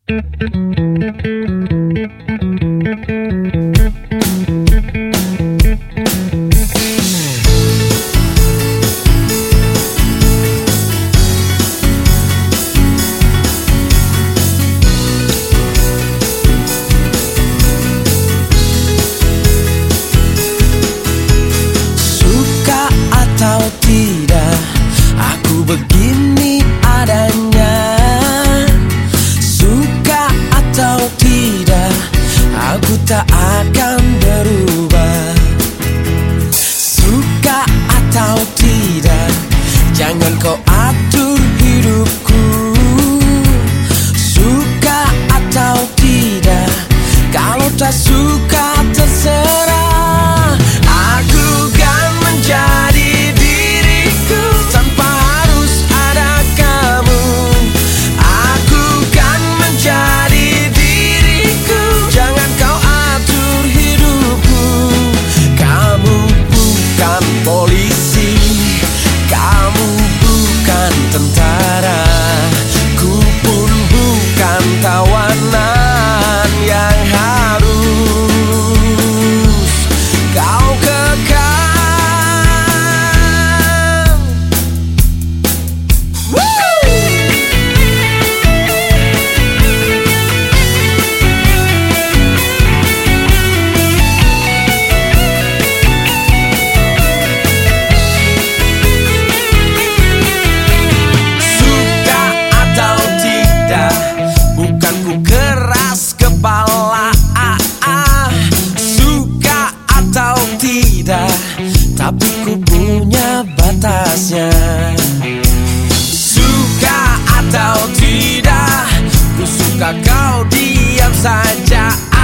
Suka atau tidak, aku begini adanya. Suka atau tidak, aku tak akan berubah. Suka atau tidak, jangan kau atur hidupku. Suka atau tidak, kalau tak suka terserah. Aku kan menjadi diriku tanpa harus ada kamu. Aku kan menjadi diriku, jangan kau atur hidupku. Kamu bukan polisi, kamu bukan tentara, ku pun bukan tawanan yang harus kau kekang. Suka atau tidak, bukan ku keras kepala. Suka atau tidak, tapi ku punya batasnya. Suka atau tidak, ku suka kau diam saja.